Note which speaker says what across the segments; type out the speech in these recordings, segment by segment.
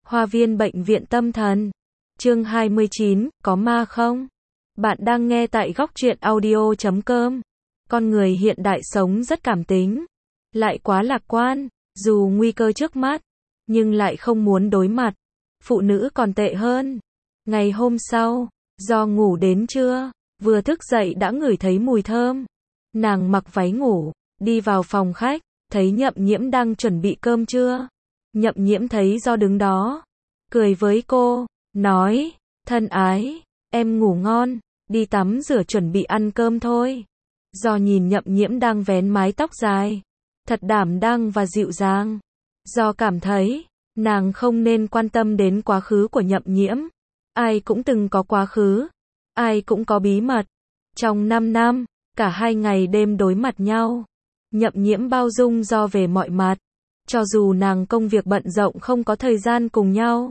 Speaker 1: Hoa viên bệnh viện tâm thần. Chương 29, có ma không? Bạn đang nghe tại góc truyện audio.com. Con người hiện đại sống rất cảm tính, lại quá lạc quan, dù nguy cơ trước mắt, nhưng lại không muốn đối mặt. Phụ nữ còn tệ hơn. Ngày hôm sau, do ngủ đến trưa, vừa thức dậy đã ngửi thấy mùi thơm. Nàng mặc váy ngủ, đi vào phòng khách, thấy Nhậm Nhiễm đang chuẩn bị cơm trưa. Nhậm Nhiễm thấy do đứng đó, cười với cô, nói, thân ái, em ngủ ngon, đi tắm rửa chuẩn bị ăn cơm thôi. Do nhìn Nhậm Nhiễm đang vén mái tóc dài, thật đảm đang và dịu dàng. Do cảm thấy, nàng không nên quan tâm đến quá khứ của Nhậm Nhiễm. Ai cũng từng có quá khứ, ai cũng có bí mật. Trong 5 năm, cả hai ngày đêm đối mặt nhau, Nhậm Nhiễm bao dung do về mọi mặt. Cho dù nàng công việc bận rộn không có thời gian cùng nhau,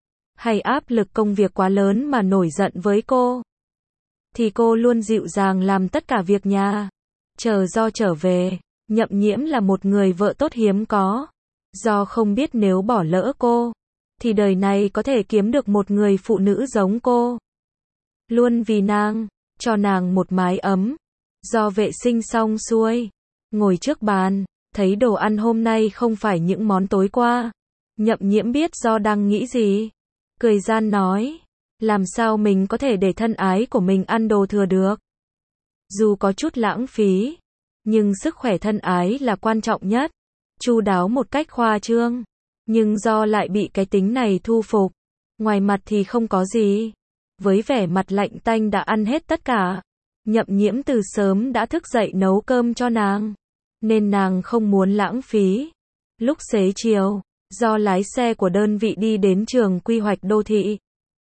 Speaker 1: hay áp lực công việc quá lớn mà nổi giận với cô, thì cô luôn dịu dàng làm tất cả việc nhà. Chờ do trở về, Nhậm Nhiễm là một người vợ tốt hiếm có. Do không biết nếu bỏ lỡ cô, thì đời này có thể kiếm được một người phụ nữ giống cô. Luôn vì nàng, cho nàng một mái ấm. Do vệ sinh xong xuôi, ngồi trước bàn, thấy đồ ăn hôm nay không phải những món tối qua. Nhậm Nhiễm biết do đang nghĩ gì. Cười gian nói, làm sao mình có thể để thân ái của mình ăn đồ thừa được. Dù có chút lãng phí, nhưng sức khỏe thân ái là quan trọng nhất. Chu đáo một cách khoa trương, nhưng do lại bị cái tính này thu phục. Ngoài mặt thì không có gì, với vẻ mặt lạnh tanh đã ăn hết tất cả. Nhậm Nhiễm từ sớm đã thức dậy nấu cơm cho nàng, nên nàng không muốn lãng phí. Lúc xế chiều, do lái xe của đơn vị đi đến trường quy hoạch đô thị.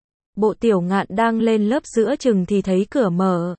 Speaker 1: Bộ Tiểu Ngạn đang lên lớp giữa chừng thì thấy cửa mở.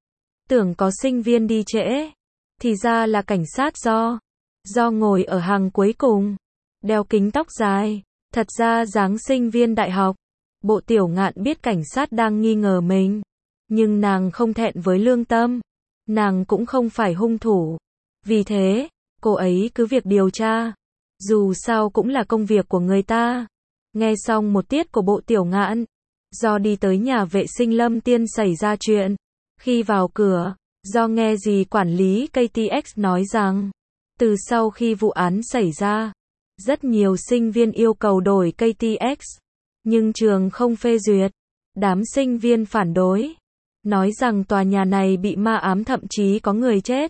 Speaker 1: Tưởng có sinh viên đi trễ, thì ra là cảnh sát Do. Do ngồi ở hàng cuối cùng, đeo kính tóc dài, thật ra dáng sinh viên đại học. Bộ Tiểu Ngạn biết cảnh sát đang nghi ngờ mình, nhưng nàng không thẹn với lương tâm. Nàng cũng không phải hung thủ. Vì thế, cô ấy cứ việc điều tra. Dù sao cũng là công việc của người ta. Nghe xong một tiết của Bộ Tiểu Ngạn, do đi tới nhà vệ sinh Lâm Tiên xảy ra chuyện. Khi vào cửa, do nghe dì quản lý KTX nói rằng, từ sau khi vụ án xảy ra, rất nhiều sinh viên yêu cầu đổi KTX, nhưng trường không phê duyệt. Đám sinh viên phản đối, nói rằng tòa nhà này bị ma ám, thậm chí có người chết.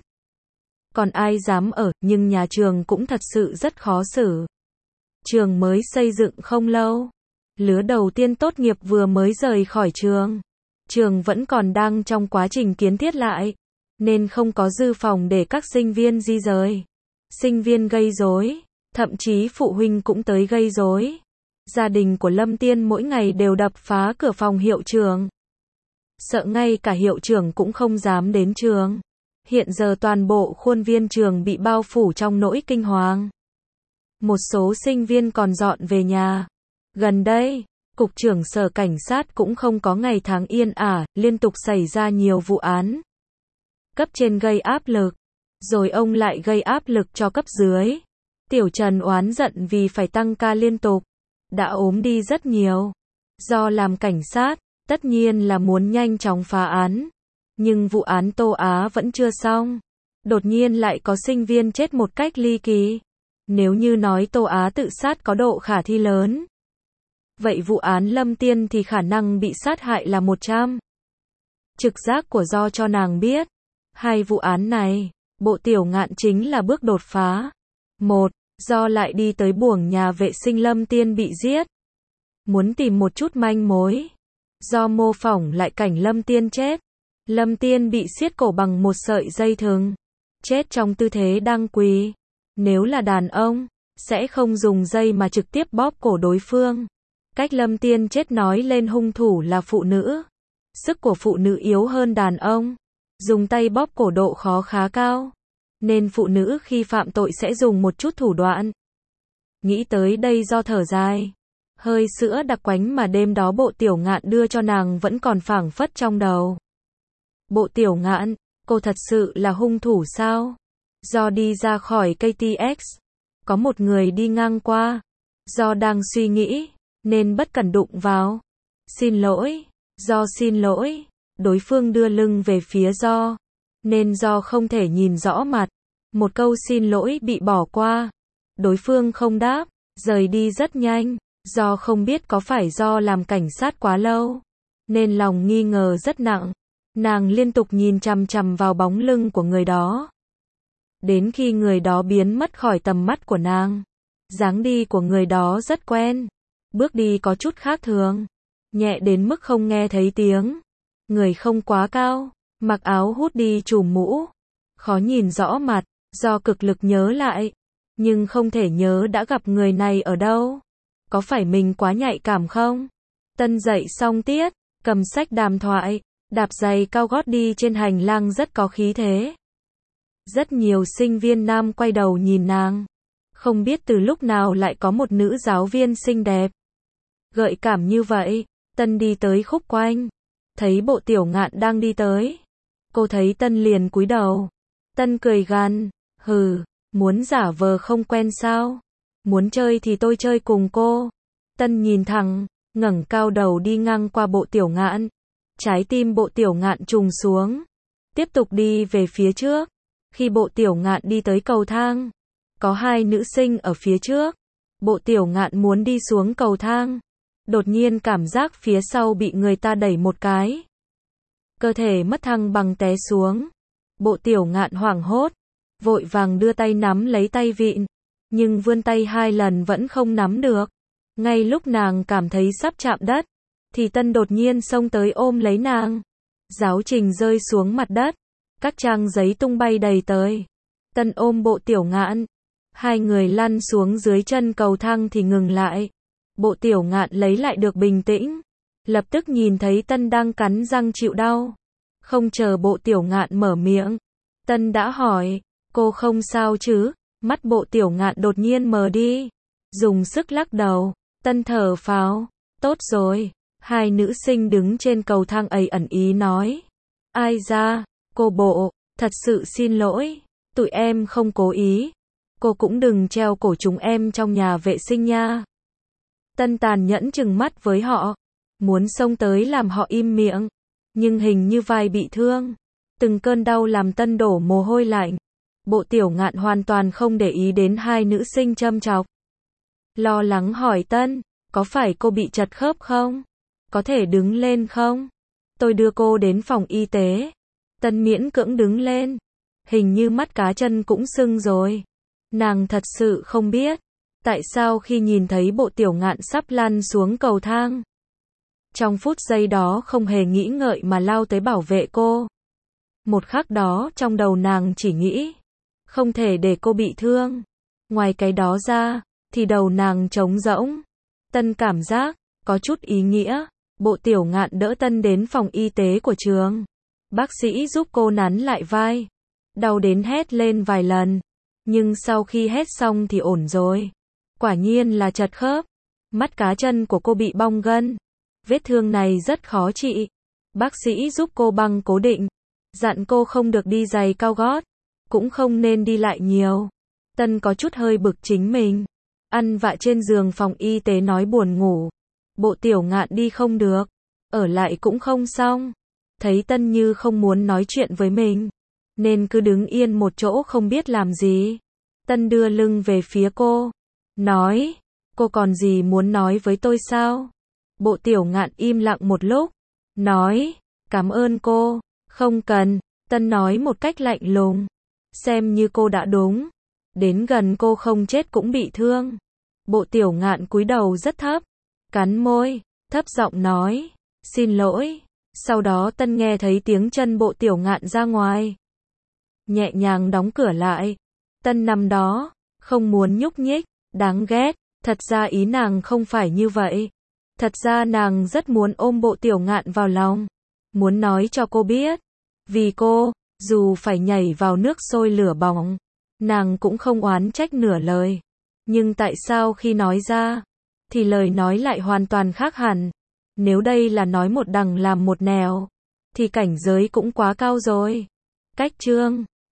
Speaker 1: Còn ai dám ở, nhưng nhà trường cũng thật sự rất khó xử. Trường mới xây dựng không lâu, lứa đầu tiên tốt nghiệp vừa mới rời khỏi trường. Trường vẫn còn đang trong quá trình kiến thiết lại, nên không có dư phòng để các sinh viên di rời. Sinh viên gây rối, thậm chí phụ huynh cũng tới gây rối. Gia đình của Lâm Tiên mỗi ngày đều đập phá cửa phòng hiệu trưởng. Sợ ngay cả hiệu trưởng cũng không dám đến trường. Hiện giờ toàn bộ khuôn viên trường bị bao phủ trong nỗi kinh hoàng. Một số sinh viên còn dọn về nhà. Gần đây, Cục trưởng Sở Cảnh sát cũng không có ngày tháng yên ả, liên tục xảy ra nhiều vụ án. Cấp trên gây áp lực, rồi ông lại gây áp lực cho cấp dưới. Tiểu Trần oán giận vì phải tăng ca liên tục, đã ốm đi rất nhiều. Do làm cảnh sát, tất nhiên là muốn nhanh chóng phá án. Nhưng vụ án Tô Á vẫn chưa xong. Đột nhiên lại có sinh viên chết một cách ly kỳ. Nếu như nói Tô Á tự sát có độ khả thi lớn, vậy vụ án Lâm Tiên thì khả năng bị sát hại là 100. Trực giác của Do cho nàng biết, hai vụ án này, Bộ Tiểu Ngạn chính là bước đột phá. Một, Do lại đi tới buồng nhà vệ sinh Lâm Tiên bị giết. Muốn tìm một chút manh mối. Do mô phỏng lại cảnh Lâm Tiên chết. Lâm Tiên bị siết cổ bằng một sợi dây thừng, chết trong tư thế đang quỳ. Nếu là đàn ông, sẽ không dùng dây mà trực tiếp bóp cổ đối phương. Cách Lâm Tiên chết nói lên hung thủ là phụ nữ. Sức của phụ nữ yếu hơn đàn ông. Dùng tay bóp cổ độ khó khá cao. Nên phụ nữ khi phạm tội sẽ dùng một chút thủ đoạn. Nghĩ tới đây Do thở dài. Hơi sữa đặc quánh mà đêm đó Bộ Tiểu Ngạn đưa cho nàng vẫn còn phảng phất trong đầu. Bộ Tiểu Ngạn, cô thật sự là hung thủ sao? Do đi ra khỏi KTX, có một người đi ngang qua. Do đang suy nghĩ, nên bất cẩn đụng vào. Xin lỗi, Do xin lỗi. Đối phương đưa lưng về phía Do, nên Do không thể nhìn rõ mặt. Một câu xin lỗi bị bỏ qua. Đối phương không đáp, rời đi rất nhanh. Do không biết có phải do làm cảnh sát quá lâu, nên lòng nghi ngờ rất nặng. Nàng liên tục nhìn chằm chằm vào bóng lưng của người đó. Đến khi người đó biến mất khỏi tầm mắt của nàng. Dáng đi của người đó rất quen. Bước đi có chút khác thường. Nhẹ đến mức không nghe thấy tiếng. Người không quá cao. Mặc áo hút đi trùm mũ. Khó nhìn rõ mặt. Do cực lực nhớ lại. Nhưng không thể nhớ đã gặp người này ở đâu. Có phải mình quá nhạy cảm không? Tân dậy xong tiết. Cầm sách đàm thoại. Đạp giày cao gót đi trên hành lang rất có khí thế. Rất nhiều sinh viên nam quay đầu nhìn nàng. Không biết từ lúc nào lại có một nữ giáo viên xinh đẹp, gợi cảm như vậy. Tân đi tới khúc quanh. Thấy Bộ Tiểu Ngạn đang đi tới. Cô thấy Tân liền cúi đầu. Tân cười gằn. Hừ, muốn giả vờ không quen sao? Muốn chơi thì tôi chơi cùng cô. Tân nhìn thẳng, ngẩng cao đầu đi ngang qua Bộ Tiểu Ngạn. Trái tim Bộ Tiểu Ngạn trùng xuống. Tiếp tục đi về phía trước. Khi Bộ Tiểu Ngạn đi tới cầu thang, có hai nữ sinh ở phía trước. Bộ Tiểu Ngạn muốn đi xuống cầu thang. Đột nhiên cảm giác phía sau bị người ta đẩy một cái. Cơ thể mất thăng bằng té xuống. Bộ Tiểu Ngạn hoảng hốt, vội vàng đưa tay nắm lấy tay vịn. Nhưng vươn tay 2 lần vẫn không nắm được. Ngay lúc nàng cảm thấy sắp chạm đất, thì Tân đột nhiên xông tới ôm lấy nàng. Giáo trình rơi xuống mặt đất. Các trang giấy tung bay đầy tới. Tân ôm Bộ Tiểu Ngạn. Hai người lăn xuống dưới chân cầu thang thì ngừng lại. Bộ Tiểu Ngạn lấy lại được bình tĩnh. Lập tức nhìn thấy Tân đang cắn răng chịu đau. Không chờ Bộ Tiểu Ngạn mở miệng, Tân đã hỏi, cô không sao chứ? Mắt Bộ Tiểu Ngạn đột nhiên mờ đi. Dùng sức lắc đầu. Tân thở phào. Tốt rồi. Hai nữ sinh đứng trên cầu thang ấy ẩn ý nói. Ai ra, cô Bộ, thật sự xin lỗi. Tụi em không cố ý. Cô cũng đừng treo cổ chúng em trong nhà vệ sinh nha. Tân tàn nhẫn trừng mắt với họ. Muốn xông tới làm họ im miệng. Nhưng hình như vai bị thương. Từng cơn đau làm Tân đổ mồ hôi lạnh. Bộ Tiểu Ngạn hoàn toàn không để ý đến hai nữ sinh châm chọc. Lo lắng hỏi Tân, có phải cô bị trật khớp không? Có thể đứng lên không? Tôi đưa cô đến phòng y tế. Tân miễn cưỡng đứng lên. Hình như mắt cá chân cũng sưng rồi. Nàng thật sự không biết tại sao khi nhìn thấy Bộ Tiểu Ngạn sắp lăn xuống cầu thang, trong phút giây đó không hề nghĩ ngợi mà lao tới bảo vệ cô. Một khắc đó trong đầu nàng chỉ nghĩ, không thể để cô bị thương. Ngoài cái đó ra, thì đầu nàng trống rỗng. Tân cảm giác có chút ý nghĩa. Bộ Tiểu Ngạn đỡ Tân đến phòng y tế của trường. Bác sĩ giúp cô nắn lại vai. Đau đến hét lên vài lần. Nhưng sau khi hét xong thì ổn rồi. Quả nhiên là trật khớp. Mắt cá chân của cô bị bong gân. Vết thương này rất khó trị. Bác sĩ giúp cô băng cố định. Dặn cô không được đi giày cao gót. Cũng không nên đi lại nhiều. Tân có chút hơi bực chính mình. Ăn vạ trên giường phòng y tế nói buồn ngủ. Bộ Tiểu Ngạn đi không được. Ở lại cũng không xong. Thấy Tân như không muốn nói chuyện với mình, nên cứ đứng yên một chỗ không biết làm gì. Tân đưa lưng về phía cô. Nói, cô còn gì muốn nói với tôi sao? Bộ Tiểu Ngạn im lặng một lúc. Nói, cảm ơn cô. Không cần. Tân nói một cách lạnh lùng. Xem như cô đã đúng. Đến gần cô không chết cũng bị thương. Bộ Tiểu Ngạn cúi đầu rất thấp. Cắn môi. Thấp giọng nói. Xin lỗi. Sau đó Tân nghe thấy tiếng chân Bộ Tiểu Ngạn ra ngoài. Nhẹ nhàng đóng cửa lại. Tân nằm đó. Không muốn nhúc nhích. Đáng ghét. Thật ra ý nàng không phải như vậy. Thật ra nàng rất muốn ôm Bộ Tiểu Ngạn vào lòng. Muốn nói cho cô biết. Vì cô, dù phải nhảy vào nước sôi lửa bỏng, nàng cũng không oán trách nửa lời. Nhưng tại sao khi nói ra, thì lời nói lại hoàn toàn khác hẳn. Nếu đây là nói một đằng làm một nẻo, thì cảnh giới cũng quá cao rồi. Cách chương